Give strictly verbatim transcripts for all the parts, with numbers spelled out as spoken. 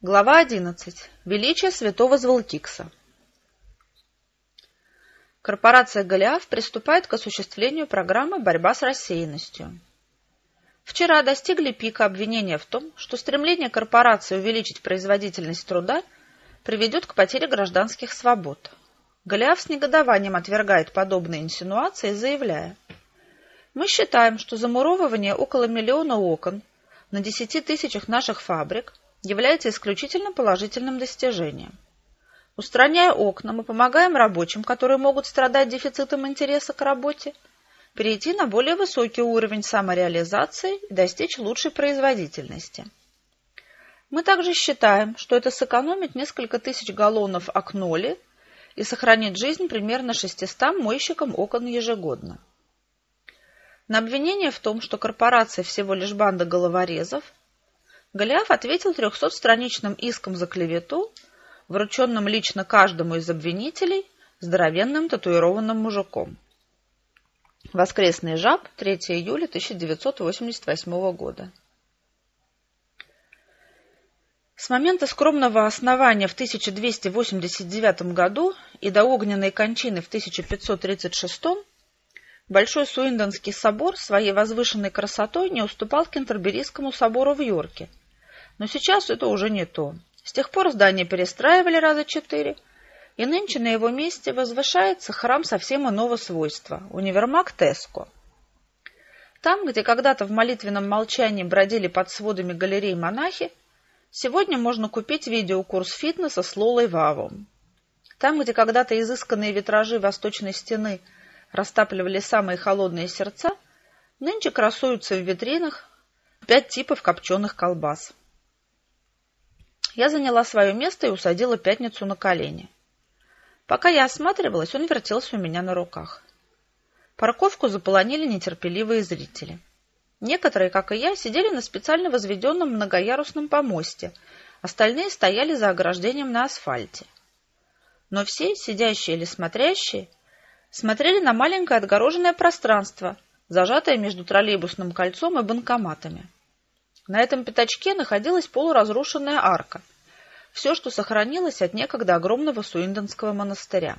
Глава одиннадцать. Величие святого Зволкикса. Корпорация Голиаф приступает к осуществлению программы «Борьба с рассеянностью». Вчера достигли пика обвинения в том, что стремление корпорации увеличить производительность труда приведет к потере гражданских свобод. Голиаф с негодованием отвергает подобные инсинуации, заявляя: «Мы считаем, что замуровывание около миллиона окон на десяти тысячах наших фабрик является исключительно положительным достижением. Устраняя окна, мы помогаем рабочим, которые могут страдать дефицитом интереса к работе, перейти на более высокий уровень самореализации и достичь лучшей производительности. Мы также считаем, что это сэкономит несколько тысяч галлонов окноли и сохранит жизнь примерно шестистам мойщикам окон ежегодно». На обвинение в том, что корпорация всего лишь банда головорезов, Голиаф ответил трехсотстраничным иском за клевету, врученным лично каждому из обвинителей здоровенным татуированным мужиком. Воскресный жаб, третьего июля тысяча девятьсот восемьдесят восьмого года. С момента скромного основания в тысяча двести восемьдесят девятом году и до огненной кончины в тысяча пятьсот тридцать шестом Большой Суиндонский собор своей возвышенной красотой не уступал Кентерберийскому собору в Йорке. Но сейчас это уже не то. С тех пор здание перестраивали раза четыре, и нынче на его месте возвышается храм совсем иного свойства – универмаг Теско. Там, где когда-то в молитвенном молчании бродили под сводами галерей монахи, сегодня можно купить видеокурс фитнеса с Лолой Вавом. Там, где когда-то изысканные витражи восточной стены растапливали самые холодные сердца, нынче красуются в витринах пять типов копченых колбас. Я заняла свое место и усадила Пятницу на колени. Пока я осматривалась, он вертелся у меня на руках. Парковку заполонили нетерпеливые зрители. Некоторые, как и я, сидели на специально возведенном многоярусном помосте, остальные стояли за ограждением на асфальте. Но все, сидящие или смотрящие, смотрели на маленькое отгороженное пространство, зажатое между троллейбусным кольцом и банкоматами. На этом пятачке находилась полуразрушенная арка, все, что сохранилось от некогда огромного Суиндонского монастыря.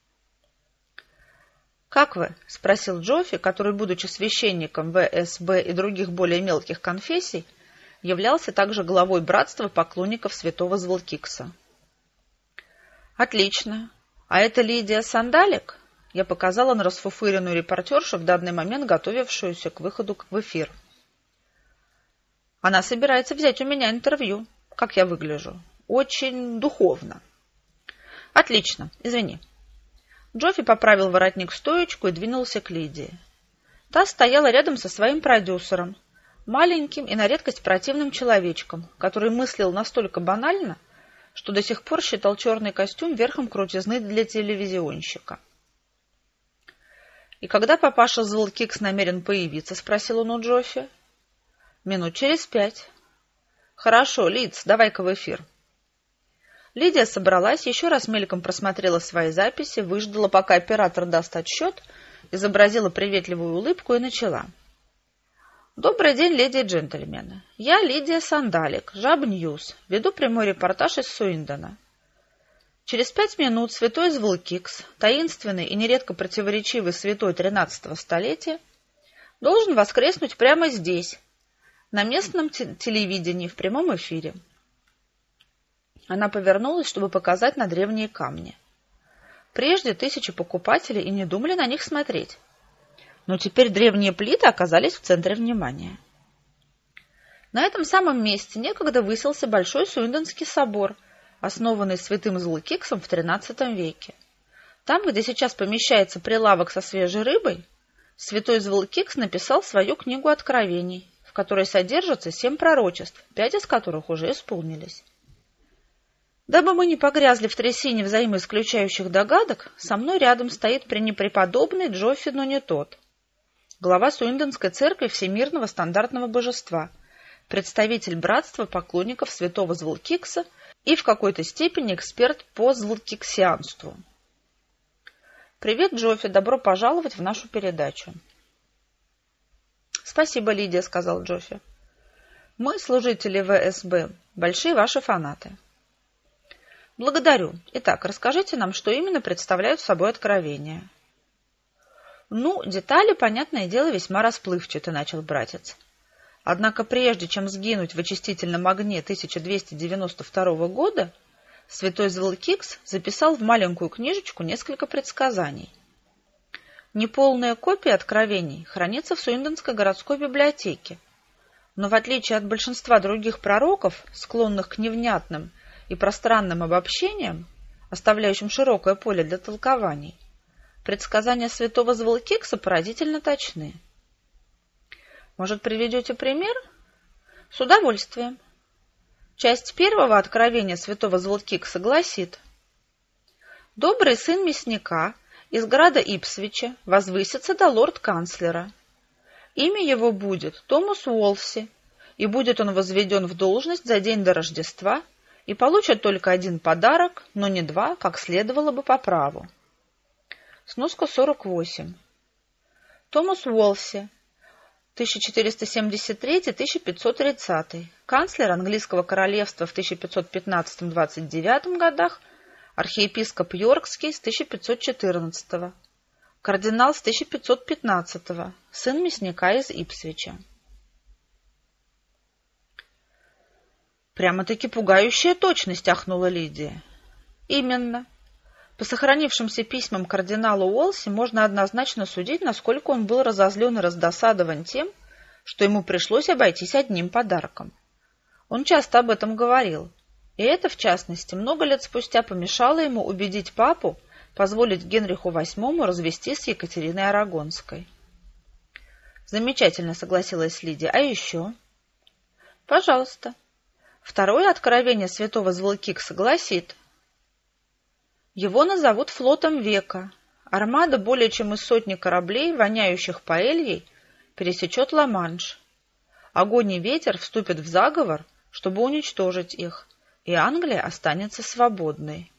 «Как вы?» – спросил Джоффи, который, будучи священником вэ эс бэ и других более мелких конфессий, являлся также главой братства поклонников святого Зволкикса. «Отлично. А это Лидия Сандалик?» Я показала на расфуфыренную репортершу, в данный момент готовившуюся к выходу в эфир. «Она собирается взять у меня интервью. Как я выгляжу? Очень духовно». «Отлично. Извини». Джоффи поправил воротник-стоечку и двинулся к Лидии. Та стояла рядом со своим продюсером, маленьким и на редкость противным человечком, который мыслил настолько банально, что до сих пор считал черный костюм верхом крутизны для телевизионщика. «И когда папаша Зволкикс намерен появиться?» — спросил он у Джоффи. «Минут через пять». «Хорошо, Лидс, давай-ка в эфир». Лидия собралась, еще раз мельком просмотрела свои записи, выждала, пока оператор даст отсчет, изобразила приветливую улыбку и начала. «Добрый день, леди и джентльмены. Я Лидия Сандалик, Жаб Ньюс, веду прямой репортаж из Суиндона. Через пять минут святой Зволкикс, таинственный и нередко противоречивый святой тринадцатого столетия, должен воскреснуть прямо здесь, на местном телевидении в прямом эфире». Она повернулась, чтобы показать на древние камни. Прежде тысячи покупателей и не думали на них смотреть. Но теперь древние плиты оказались в центре внимания. На этом самом месте некогда высился Большой Суиндонский собор, основанный святым Зволкиксом в тринадцатом веке. Там, где сейчас помещается прилавок со свежей рыбой, святой Зволкикс написал свою книгу Откровений, в которой содержатся семь пророчеств, пять из которых уже исполнились. Дабы мы не погрязли в трясине взаимоисключающих догадок, со мной рядом стоит пренепреподобный Джоффи, но не тот, глава Суиндонской церкви Всемирного стандартного божества, представитель братства поклонников святого Зволкикса и в какой-то степени эксперт по зволкиксианству. «Привет, Джоффи, добро пожаловать в нашу передачу». «Спасибо, Лидия», — сказал Джоффи. «Мы, служители вэ эс бэ, Большие ваши фанаты. Благодарю. Итак, расскажите нам, что именно представляют собой откровения. Ну, детали, понятное дело, весьма расплывчаты, начал братец. Однако прежде чем сгинуть в очистительном огне тысяча двести девяносто второго года, святой Звелкикс записал в маленькую книжечку несколько предсказаний. Неполная копия откровений хранится в Суинденской городской библиотеке, но в отличие от большинства других пророков, склонных к невнятным и пространным обобщениям, оставляющим широкое поле для толкований, предсказания святого Звелкикса поразительно точны. Может, приведете пример? С удовольствием. Часть первого откровения святого Звелкикса гласит: «Добрый сын мясника из града Ипсвича возвысится до лорд-канцлера. Имя его будет Томас Уолси, и будет он возведен в должность за день до Рождества и получит только один подарок, но не два, как следовало бы по праву». Сноска сорок восемь. Томас Уолси, тысяча четыреста семьдесят третий — тысяча пятьсот тридцатый, канцлер английского королевства в тысяча пятьсот пятнадцатом — двадцать девятом годах, архиепископ Йоркский с тысяча пятьсот четырнадцатого, кардинал с тысяча пятьсот пятнадцатого, сын мясника из Ипсвича. Прямо-таки пугающая точность, ахнула Лидия. Именно. По сохранившимся письмам кардинала Уолси можно однозначно судить, насколько он был разозлен и раздосадован тем, что ему пришлось обойтись одним подарком. Он часто об этом говорил, и это, в частности, много лет спустя помешало ему убедить папу позволить Генриху восьмому развестись с Екатериной Арагонской. Замечательно, согласилась Лидия. А еще? Пожалуйста. Второе откровение святого Звелкикса гласит: его назовут флотом века. Армада более чем из сотни кораблей, воняющих паэльей, пересечет Ла-Манш. Огонь и ветер вступят в заговор, чтобы уничтожить их, и Англия останется свободной.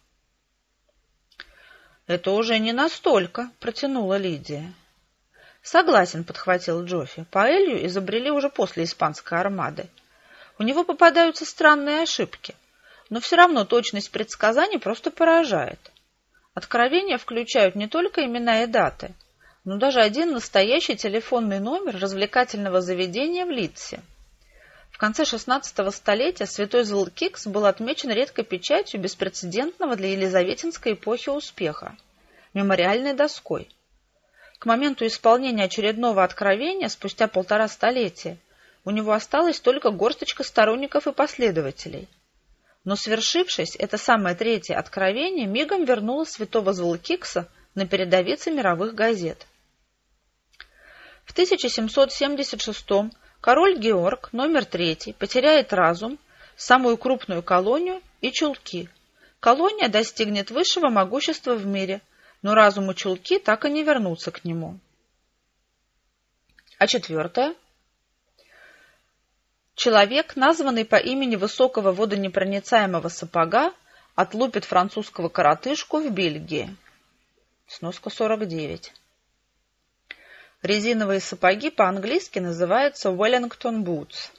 «Это уже не настолько», — протянула Лидия. «Согласен», — подхватил Джоффи. «Паэлью изобрели уже после испанской армады. У него попадаются странные ошибки, но все равно точность предсказаний просто поражает. Откровения включают не только имена и даты, но даже один настоящий телефонный номер развлекательного заведения в Лидсе. В конце шестнадцатого столетия святой Звелкикс был отмечен редкой печатью беспрецедентного для елизаветинской эпохи успеха – мемориальной доской. К моменту исполнения очередного откровения, спустя полтора столетия, у него осталась только горсточка сторонников и последователей. Но, свершившись, это самое третье откровение мигом вернуло святого Звелкикса на передовицы мировых газет. В тысяча семьсот семьдесят шестом король Георг, номер третий, потеряет разум, самую крупную колонию и чулки. Колония достигнет высшего могущества в мире, но разум и чулки так и не вернутся к нему. А четвертое? Человек, названный по имени высокого водонепроницаемого сапога, отлупит французского коротышку в Бельгии. Сноска сорок девять. Резиновые сапоги по-английски называются Wellington Boots.